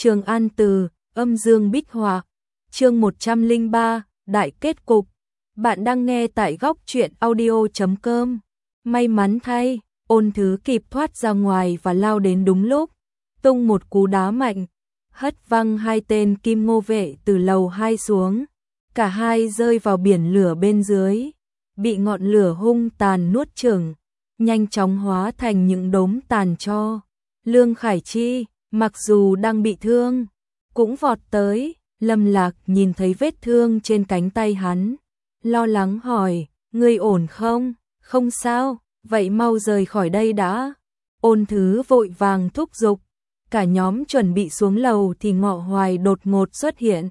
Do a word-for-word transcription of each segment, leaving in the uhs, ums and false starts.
Trường An Từ, âm dương bích họa, chương một trăm lẻ ba, đại kết cục. Bạn đang nghe tại góc truyện audio chấm com. May mắn thay, Ôn Thứ kịp thoát ra ngoài và lao đến đúng lúc, tung một cú đá mạnh, hất văng hai tên kim ngô vệ từ lầu hai xuống. Cả hai rơi vào biển lửa bên dưới, bị ngọn lửa hung tàn nuốt chửng, nhanh chóng hóa thành những đống tàn tro. Lương Khải Chi, mặc dù đang bị thương, cũng vọt tới. Lâm Lạc nhìn thấy vết thương trên cánh tay hắn, lo lắng hỏi, ngươi ổn không? Không sao, vậy mau rời khỏi đây đã. Ôn Thứ vội vàng thúc giục. Cả nhóm chuẩn bị xuống lầu thì Ngọ Hoài đột ngột xuất hiện,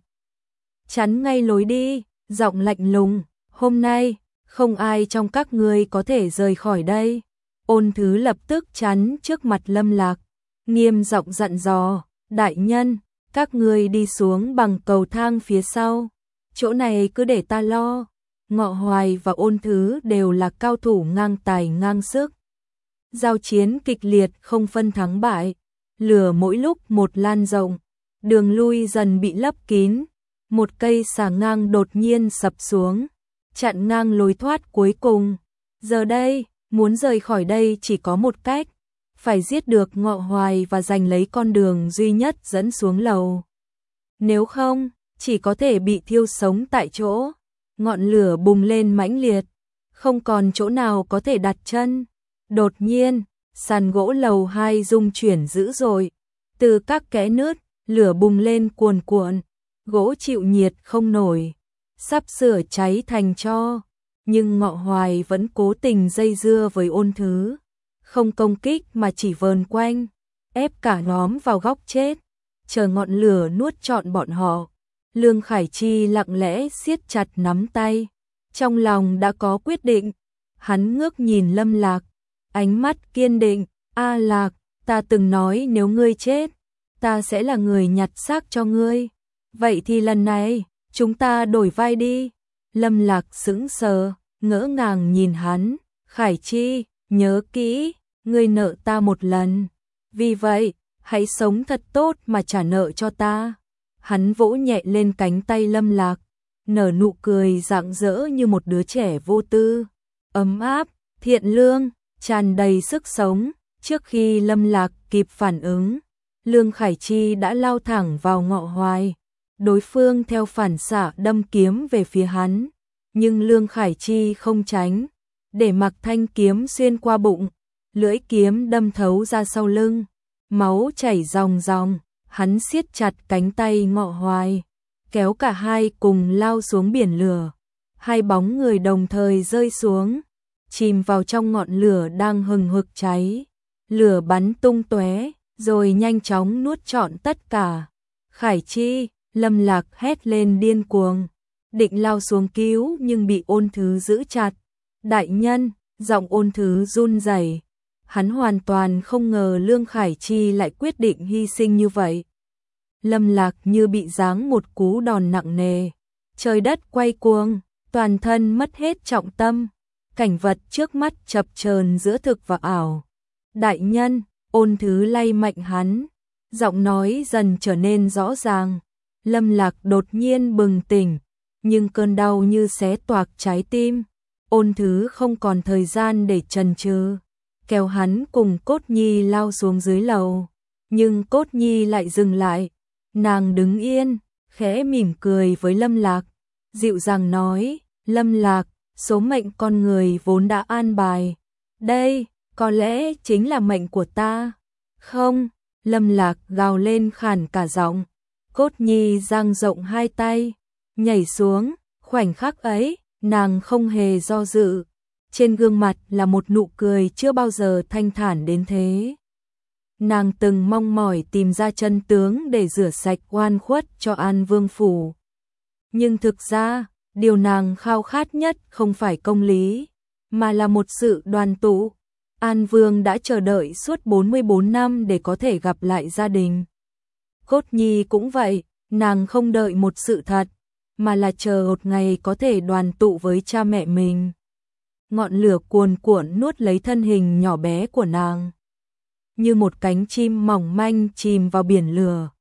chắn ngay lối đi, giọng lạnh lùng, hôm nay, không ai trong các ngươi có thể rời khỏi đây. Ôn Thứ lập tức chắn trước mặt Lâm Lạc, nghiêm giọng dặn dò, đại nhân, các ngươi đi xuống bằng cầu thang phía sau, chỗ này cứ để ta lo. Ngọ Hoài và Ôn Thứ đều là cao thủ ngang tài ngang sức. Giao chiến kịch liệt không phân thắng bại, lửa mỗi lúc một lan rộng, đường lui dần bị lấp kín. Một cây xà ngang đột nhiên sập xuống, chặn ngang lối thoát cuối cùng. Giờ đây, muốn rời khỏi đây chỉ có một cách, phải giết được Ngọ Hoài và giành lấy con đường duy nhất dẫn xuống lầu. Nếu không, chỉ có thể bị thiêu sống tại chỗ. Ngọn lửa bùng lên mãnh liệt, không còn chỗ nào có thể đặt chân. Đột nhiên, sàn gỗ lầu hai rung chuyển dữ dội, từ các kẽ nứt, lửa bùng lên cuồn cuộn. Gỗ chịu nhiệt không nổi, sắp sửa cháy thành tro, nhưng Ngọ Hoài vẫn cố tình dây dưa với Ôn Thứ, không công kích mà chỉ vờn quanh, ép cả nhóm vào góc chết, chờ ngọn lửa nuốt trọn bọn họ. Lương Khải Chi lặng lẽ siết chặt nắm tay, trong lòng đã có quyết định. Hắn ngước nhìn Lâm Lạc, ánh mắt kiên định, "A Lạc, ta từng nói nếu ngươi chết, ta sẽ là người nhặt xác cho ngươi. Vậy thì lần này, chúng ta đổi vai đi." Lâm Lạc sững sờ, ngỡ ngàng nhìn hắn, "Khải Chi, nhớ kỹ, ngươi nợ ta một lần. Vì vậy, hãy sống thật tốt mà trả nợ cho ta." Hắn vỗ nhẹ lên cánh tay Lâm Lạc, nở nụ cười rạng rỡ như một đứa trẻ vô tư, ấm áp, thiện lương, tràn đầy sức sống. Trước khi Lâm Lạc kịp phản ứng, Lương Khải Chi đã lao thẳng vào Ngọ Hoài. Đối phương theo phản xạ đâm kiếm về phía hắn, nhưng Lương Khải Chi không tránh, để mặc thanh kiếm xuyên qua bụng, lưỡi kiếm đâm thấu ra sau lưng, máu chảy ròng ròng. Hắn siết chặt cánh tay Ngọ Hoài, kéo cả hai cùng lao xuống biển lửa. Hai bóng người đồng thời rơi xuống, chìm vào trong ngọn lửa đang hừng hực cháy. Lửa bắn tung tóe, rồi nhanh chóng nuốt trọn tất cả. "Khải Chi!" Lâm Lạc hét lên điên cuồng, định lao xuống cứu nhưng bị Ôn Thứ giữ chặt. "Đại nhân!" Giọng Ôn Thứ run rẩy. Hắn hoàn toàn không ngờ Lương Khải Chi lại quyết định hy sinh như vậy. Lâm Lạc như bị giáng một cú đòn nặng nề, trời đất quay cuồng, toàn thân mất hết trọng tâm, cảnh vật trước mắt chập chờn giữa thực và ảo. "Đại nhân!" Ôn Thứ lay mạnh hắn, giọng nói dần trở nên rõ ràng. Lâm Lạc đột nhiên bừng tỉnh, nhưng cơn đau như xé toạc trái tim. Ôn Thứ không còn thời gian để chần chừ, kéo hắn cùng Cốt Nhi lao xuống dưới lầu. Nhưng Cốt Nhi lại dừng lại, nàng đứng yên, khẽ mỉm cười với Lâm Lạc, dịu dàng nói, "Lâm Lạc, số mệnh con người vốn đã an bài. Đây, có lẽ chính là mệnh của ta." "Không!" Lâm Lạc gào lên khàn cả giọng. Cốt Nhi dang rộng hai tay, nhảy xuống. Khoảnh khắc ấy, nàng không hề do dự, trên gương mặt là một nụ cười chưa bao giờ thanh thản đến thế. Nàng từng mong mỏi tìm ra chân tướng để rửa sạch oan khuất cho An Vương phủ. Nhưng thực ra, điều nàng khao khát nhất không phải công lý, mà là một sự đoàn tụ. An Vương đã chờ đợi suốt bốn mươi bốn năm để có thể gặp lại gia đình. Cốt Nhi cũng vậy, nàng không đợi một sự thật, mà là chờ một ngày có thể đoàn tụ với cha mẹ mình. Ngọn lửa cuồn cuộn nuốt lấy thân hình nhỏ bé của nàng, như một cánh chim mỏng manh chìm vào biển lửa.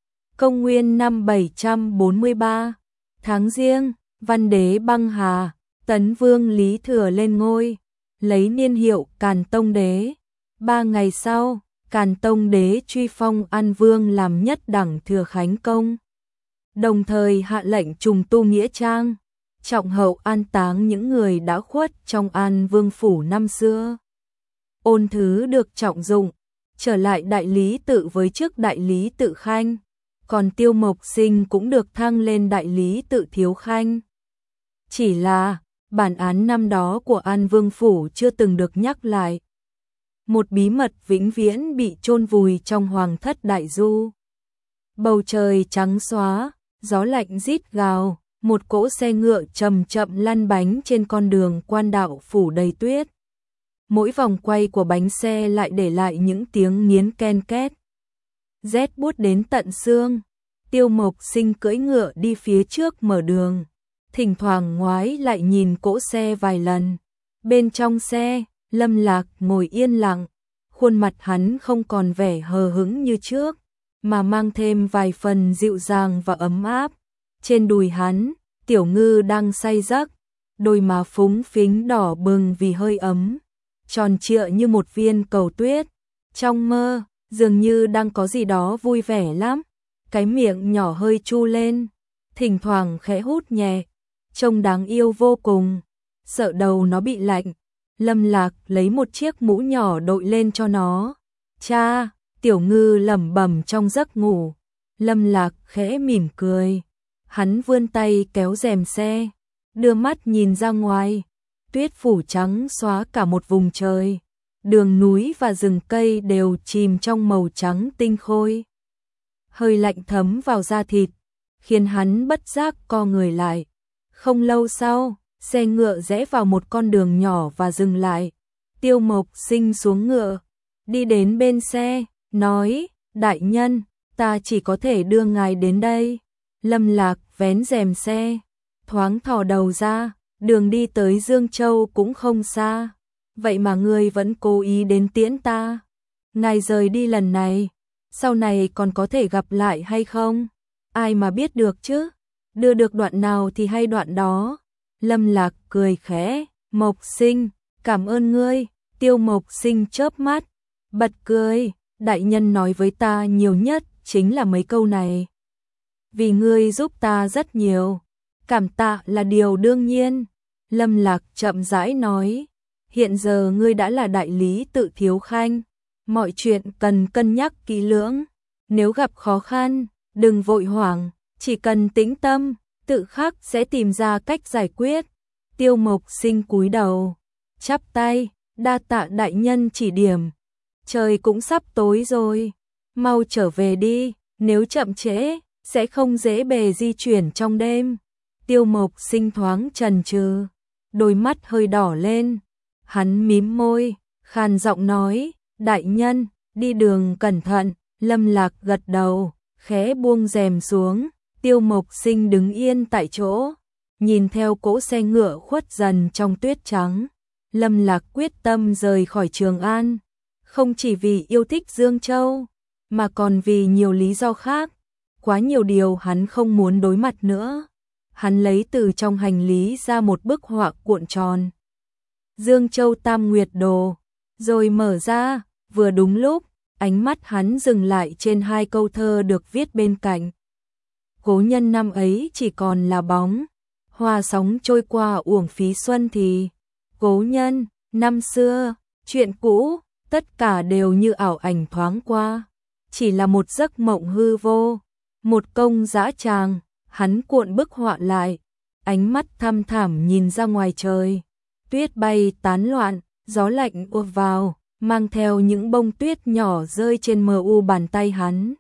Công nguyên năm bảy trăm bốn mươi ba, tháng Giêng, Văn đế băng hà, Tấn vương Lý Thừa lên ngôi, lấy niên hiệu Càn Tông đế. Ba ngày sau, Càn Tông đế truy phong An Vương làm nhất đẳng thừa khánh công, đồng thời hạ lệnh trùng tu nghĩa trang, trọng hậu an táng những người đã khuất trong An Vương phủ năm xưa. Ôn Thứ được trọng dụng, trở lại đại lý tự với chức đại lý tự khanh, còn Tiêu Mộc Sinh cũng được thăng lên đại lý tự thiếu khanh. Chỉ là, bản án năm đó của An Vương phủ chưa từng được nhắc lại. Một bí mật vĩnh viễn bị chôn vùi trong hoàng thất đại du. Bầu trời trắng xóa, gió lạnh rít gào, một cỗ xe ngựa chậm chậm lăn bánh trên con đường quan đạo phủ đầy tuyết. Mỗi vòng quay của bánh xe lại để lại những tiếng nghiến ken két. Rét buốt đến tận xương, Tiêu Mộc Sinh cưỡi ngựa đi phía trước mở đường, thỉnh thoảng ngoái lại nhìn cỗ xe vài lần. Bên trong xe, Lâm Lạc ngồi yên lặng, khuôn mặt hắn không còn vẻ hờ hững như trước, mà mang thêm vài phần dịu dàng và ấm áp. Trên đùi hắn, Tiểu Ngư đang say giấc, đôi má phúng phính đỏ bừng vì hơi ấm, tròn trịa như một viên cầu tuyết. Trong mơ, dường như đang có gì đó vui vẻ lắm, cái miệng nhỏ hơi chu lên, thỉnh thoảng khẽ hút nhẹ, trông đáng yêu vô cùng. Sợ đầu nó bị lạnh, Lâm Lạc lấy một chiếc mũ nhỏ đội lên cho nó. Cha, Tiểu Ngư lẩm bẩm trong giấc ngủ. Lâm Lạc khẽ mỉm cười. Hắn vươn tay kéo rèm xe, đưa mắt nhìn ra ngoài. Tuyết phủ trắng xóa cả một vùng trời. Đường núi và rừng cây đều chìm trong màu trắng tinh khôi. Hơi lạnh thấm vào da thịt, khiến hắn bất giác co người lại. Không lâu sau, xe ngựa rẽ vào một con đường nhỏ và dừng lại. Tiêu Mộc Sinh xuống ngựa, đi đến bên xe, nói, đại nhân, ta chỉ có thể đưa ngài đến đây. Lâm Lạc vén rèm xe, thoáng thò đầu ra, đường đi tới Dương Châu cũng không xa. Vậy mà ngươi vẫn cố ý đến tiễn ta. Ngài rời đi lần này, sau này còn có thể gặp lại hay không? Ai mà biết được chứ? Đưa được đoạn nào thì hay đoạn đó. Lâm Lạc cười khẽ, Mộc Sinh, cảm ơn ngươi. Tiêu Mộc Sinh chớp mắt, bật cười, đại nhân nói với ta nhiều nhất chính là mấy câu này. Vì ngươi giúp ta rất nhiều, cảm tạ là điều đương nhiên. Lâm Lạc chậm rãi nói, hiện giờ ngươi đã là đại lý tự thiếu khanh, mọi chuyện cần cân nhắc kỹ lưỡng. Nếu gặp khó khăn, đừng vội hoảng, chỉ cần tĩnh tâm, tự khắc sẽ tìm ra cách giải quyết. Tiêu Mộc Sinh cúi đầu, chắp tay, đa tạ đại nhân chỉ điểm. Trời cũng sắp tối rồi, mau trở về đi, nếu chậm trễ, sẽ không dễ bề di chuyển trong đêm. Tiêu Mộc Sinh thoáng chần chừ, đôi mắt hơi đỏ lên. Hắn mím môi, khàn giọng nói, đại nhân, đi đường cẩn thận. Lâm Lạc gật đầu, khẽ buông rèm xuống. Tiêu Mộc Sinh đứng yên tại chỗ, nhìn theo cỗ xe ngựa khuất dần trong tuyết trắng. Lâm Lạc quyết tâm rời khỏi Trường An, không chỉ vì yêu thích Dương Châu, mà còn vì nhiều lý do khác. Quá nhiều điều hắn không muốn đối mặt nữa. Hắn lấy từ trong hành lý ra một bức họa cuộn tròn, Dương Châu Tam Nguyệt Đồ, rồi mở ra. Vừa đúng lúc, ánh mắt hắn dừng lại trên hai câu thơ được viết bên cạnh. Cố nhân năm ấy chỉ còn là bóng, hoa sóng trôi qua uổng phí xuân thì. Cố nhân, năm xưa, chuyện cũ, tất cả đều như ảo ảnh thoáng qua, chỉ là một giấc mộng hư vô, một công dã tràng. Hắn cuộn bức họa lại, ánh mắt thăm thẳm nhìn ra ngoài trời. Tuyết bay tán loạn, gió lạnh ùa vào, mang theo những bông tuyết nhỏ rơi trên mờ u bàn tay hắn.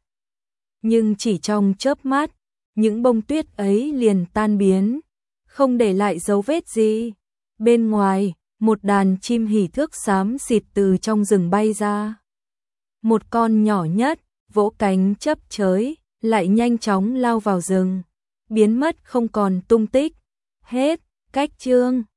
Nhưng chỉ trong chớp mắt, những bông tuyết ấy liền tan biến, không để lại dấu vết gì. Bên ngoài, một đàn chim hỉ thước xám xịt từ trong rừng bay ra. Một con nhỏ nhất, vỗ cánh chớp chới, lại nhanh chóng lao vào rừng, biến mất không còn tung tích. Hết, cách chương.